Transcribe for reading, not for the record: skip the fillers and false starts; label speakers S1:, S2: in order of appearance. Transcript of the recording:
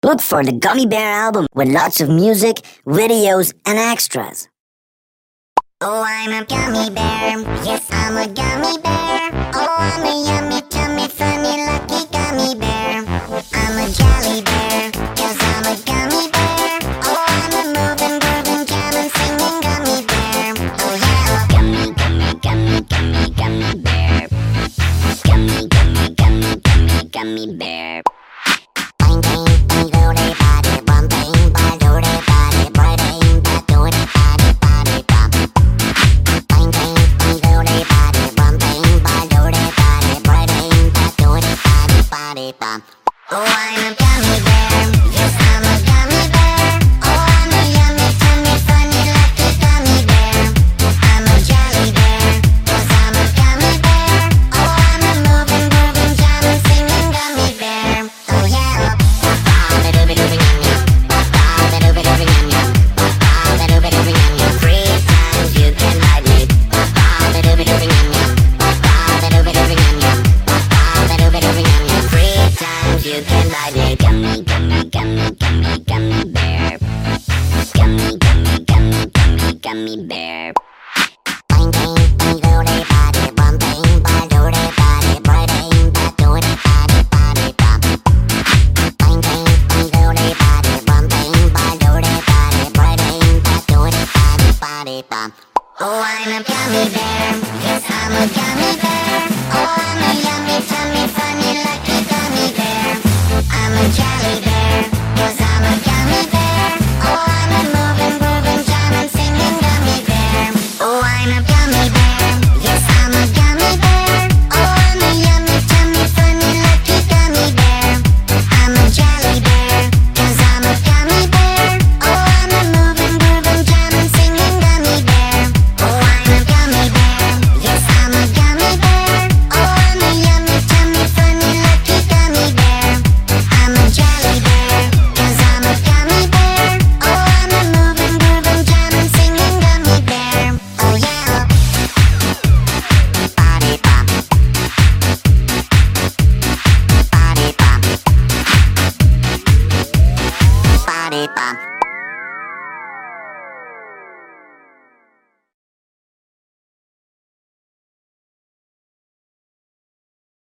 S1: Look for the Gummy Bear album with lots of music, videos, and extras.
S2: Oh, I'm a gummy bear. Yes, I'm a gummy bear. Oh, I'm a yummy, tummy, funny, lucky gummy bear. I'm a jelly bear, 'cause I'm a gummy bear. Oh, I'm a moving, grooving, jamming, singing gummy bear. Oh, yeah.
S3: Gummy, gummy, gummy, gummy, gummy bear. Gummy, gummy, gummy, gummy, gummy bear.
S2: Bang, bang, bang, doody, body, bum, bang, bang, doody, body, bang, bang, doody, body, body, bum. Bang, bang, bang, doody, body, bum, bang, bang, doody, body, bang, bang, doody, body, body, bum. Oh, I'm a gummy bear. Yes, I'm a gummy bear. Oh, I'm a yummy, tummy, funny, lucky gummy bear. I'm a jelly bear, 'cause I'm a gummy bear. Oh, I'm a moving, grooving, jamming, singing gummy bear. Oh, yeah.
S3: Three times you can ride me. Three times you can ride me. Gummy, gummy, gummy, gummy, gummy bear. Gummy, gummy, gummy, gummy, gummy bear.
S2: Bang, bang, bang, doody, body, bum, bang, bang, doody, body, bang, bang, doody, body, body, bum. Bang, bang, bang, doody, body, bum, bang, bang, doody, body, bang, bang, doody, body, body, bum. Oh, I'm a gummy bear.